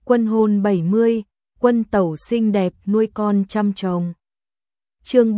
Quân hôn 70, quân tẩu xinh đẹp nuôi con chăm chồng. Chương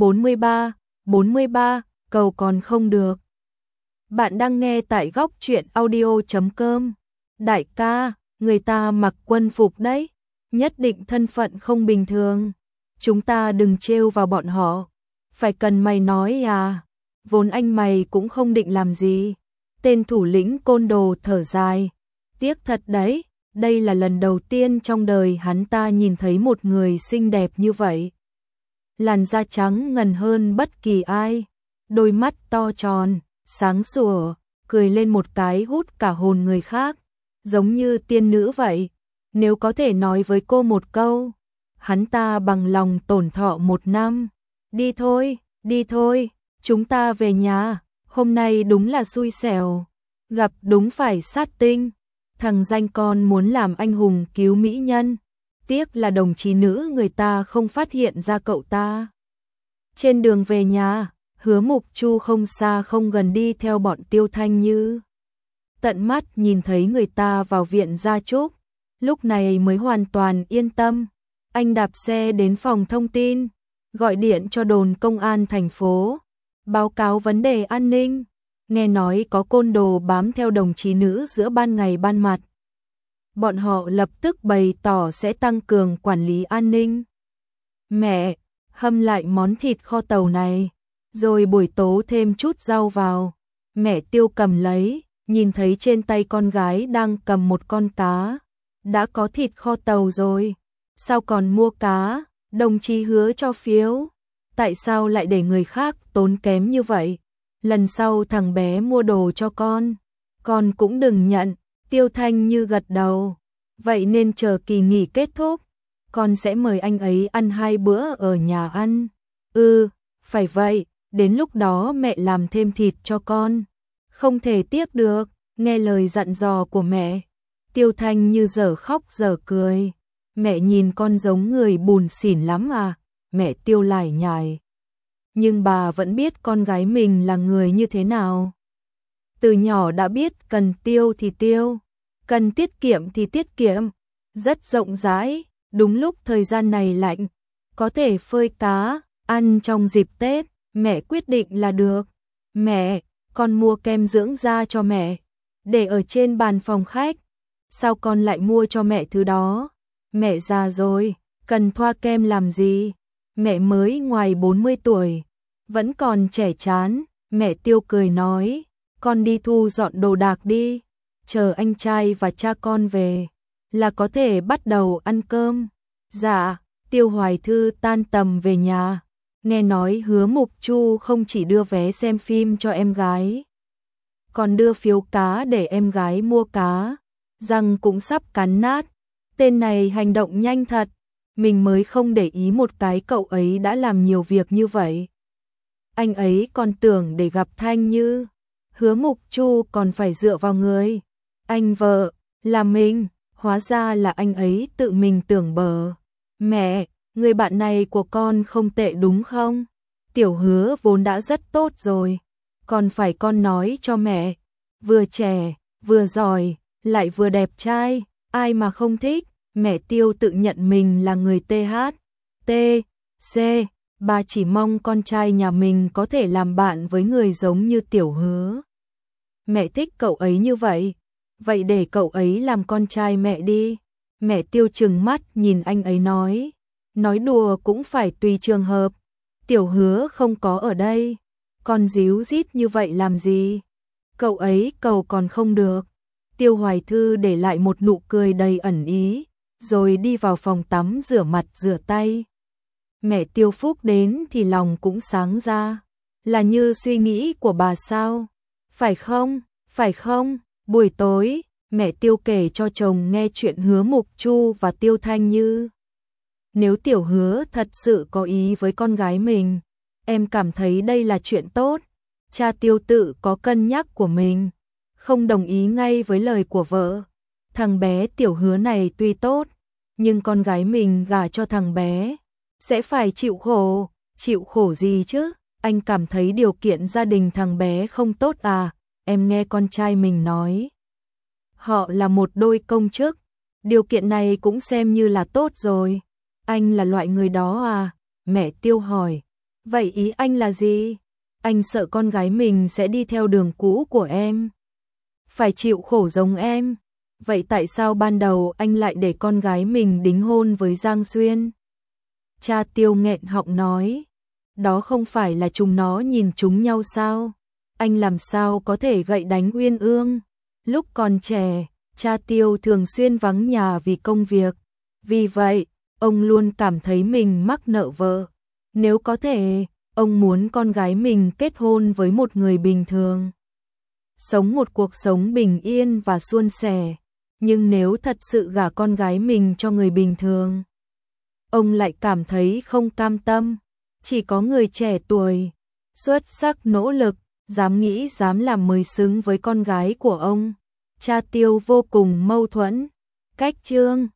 43, cầu còn không được. Bạn đang nghe tại góc truyện audio.com. Đại ca, người ta mặc quân phục đấy, nhất định thân phận không bình thường. Chúng ta đừng trêu vào bọn họ. Phải cần mày nói à? Vốn anh mày cũng không định làm gì. Tên thủ lĩnh côn đồ thở dài. Tiếc thật đấy, đây là lần đầu tiên trong đời hắn ta nhìn thấy một người xinh đẹp như vậy. Làn da trắng ngần hơn bất kỳ ai, đôi mắt to tròn, sáng sủa, cười lên một cái hút cả hồn người khác, giống như tiên nữ vậy. Nếu có thể nói với cô một câu, hắn ta bằng lòng tổn thọ 1 năm. Đi thôi, chúng ta về nhà, hôm nay đúng là xui xẻo, gặp đúng phải sát tinh. Thằng danh con muốn làm anh hùng cứu mỹ nhân, tiếc là đồng chí nữ người ta không phát hiện ra cậu ta. Trên đường về nhà, Hứa Mục Chu không xa không gần đi theo bọn Tiêu Thanh Như. Tận mắt nhìn thấy người ta vào viện gia chúc, lúc này mới hoàn toàn yên tâm. Anh đạp xe đến phòng thông tin, gọi điện cho đồn công an thành phố, báo cáo vấn đề an ninh. Nghe nói có côn đồ bám theo đồng chí nữ giữa ban ngày ban mặt. Bọn họ lập tức bày tỏ sẽ tăng cường quản lý an ninh. Mẹ, hâm lại món thịt kho tàu này, rồi buổi tố thêm chút rau vào. Mẹ Tiêu cầm lấy, nhìn thấy trên tay con gái đang cầm một con cá. Đã có thịt kho tàu rồi, sao còn mua cá? Đồng chí Hứa cho phiếu, tại sao lại để người khác tốn kém như vậy? Lần sau thằng bé mua đồ cho con cũng đừng nhận. Tiêu Thanh Như gật đầu. Vậy nên chờ kỳ nghỉ kết thúc, con sẽ mời anh ấy ăn 2 bữa ở nhà ăn. Phải vậy, đến lúc đó mẹ làm thêm thịt cho con. Không thể tiếc được, nghe lời dặn dò của mẹ. Tiêu Thanh Như dở khóc dở cười. Mẹ nhìn con giống người bùn xỉn lắm à? Mẹ Tiêu lải nhải. Nhưng bà vẫn biết con gái mình là người như thế nào. Từ nhỏ đã biết cần tiêu thì tiêu, cần tiết kiệm thì tiết kiệm, rất rộng rãi. Đúng lúc thời gian này lạnh, có thể phơi cá, ăn trong dịp Tết, mẹ quyết định là được. Mẹ, con mua kem dưỡng da cho mẹ, để ở trên bàn phòng khách. Sao con lại mua cho mẹ thứ đó? Mẹ già rồi, cần thoa kem làm gì? Mẹ mới ngoài 40 tuổi, vẫn còn trẻ chán. Mẹ Tiêu cười nói, con đi thu dọn đồ đạc đi, chờ anh trai và cha con về, là có thể bắt đầu ăn cơm. Dạ. Tiêu Hoài Thư tan tầm về nhà, nghe nói Hứa Mục Chu không chỉ đưa vé xem phim cho em gái, còn đưa phiếu cá để em gái mua cá, răng cũng sắp cắn nát. Tên này hành động nhanh thật, mình mới không để ý một cái cậu ấy đã làm nhiều việc như vậy. Anh ấy còn tưởng để gặp Thanh Như, Hứa Mục Chu còn phải dựa vào người anh vợ là mình, hóa ra là anh ấy tự mình tưởng bờ. Mẹ, người bạn này của con không tệ đúng không? Tiểu Hứa vốn đã rất tốt rồi, còn phải con nói cho mẹ, vừa trẻ, vừa giỏi, lại vừa đẹp trai, ai mà không thích. Mẹ Tiêu tự nhận mình là người THC, bà chỉ mong con trai nhà mình có thể làm bạn với người giống như Tiểu Hứa. Mẹ thích cậu ấy như vậy, vậy để cậu ấy làm con trai mẹ đi. Mẹ Tiêu trừng mắt nhìn anh ấy nói đùa cũng phải tùy trường hợp. Tiểu Hứa không có ở đây, con díu dít như vậy làm gì? Cậu ấy cầu còn không được. Tiêu Hoài Thư để lại một nụ cười đầy ẩn ý, rồi đi vào phòng tắm rửa mặt rửa tay. Mẹ Tiêu Phúc đến thì lòng cũng sáng ra, là như suy nghĩ của bà sao? Phải không? Buổi tối, mẹ Tiêu kể cho chồng nghe chuyện Hứa Mục Chu và Tiêu Thanh Như. Nếu Tiểu Hứa thật sự có ý với con gái mình, em cảm thấy đây là chuyện tốt. Cha Tiêu tự có cân nhắc của mình, không đồng ý ngay với lời của vợ. Thằng bé Tiểu Hứa này tuy tốt, nhưng con gái mình gả cho thằng bé sẽ phải chịu khổ gì chứ? Anh cảm thấy điều kiện gia đình thằng bé không tốt à? Em nghe con trai mình nói, họ là một đôi công chức, Điều kiện này cũng xem như là tốt rồi. Anh là loại người đó à? Mẹ Tiêu hỏi. Vậy ý anh là gì? Anh sợ con gái mình sẽ đi theo đường cũ của em. Phải chịu khổ giống em. Vậy tại sao ban đầu anh lại để con gái mình đính hôn với Giang Xuyên? Cha Tiêu nghẹn họng nói. Đó không phải là chúng nó nhìn chúng nhau sao? Anh làm sao có thể gậy đánh Uyên Ương? Lúc còn trẻ, cha Tiêu thường xuyên vắng nhà vì công việc. Vì vậy, ông luôn cảm thấy mình mắc nợ vợ. Nếu có thể, ông muốn con gái mình kết hôn với một người bình thường. Sống một cuộc sống bình yên và suôn sẻ. Nhưng nếu thật sự gả con gái mình cho người bình thường, ông lại cảm thấy không cam tâm. Chỉ có người trẻ tuổi, xuất sắc nỗ lực, dám nghĩ dám làm mới xứng với con gái của ông. Cha Tiêu vô cùng mâu thuẫn. Cách chương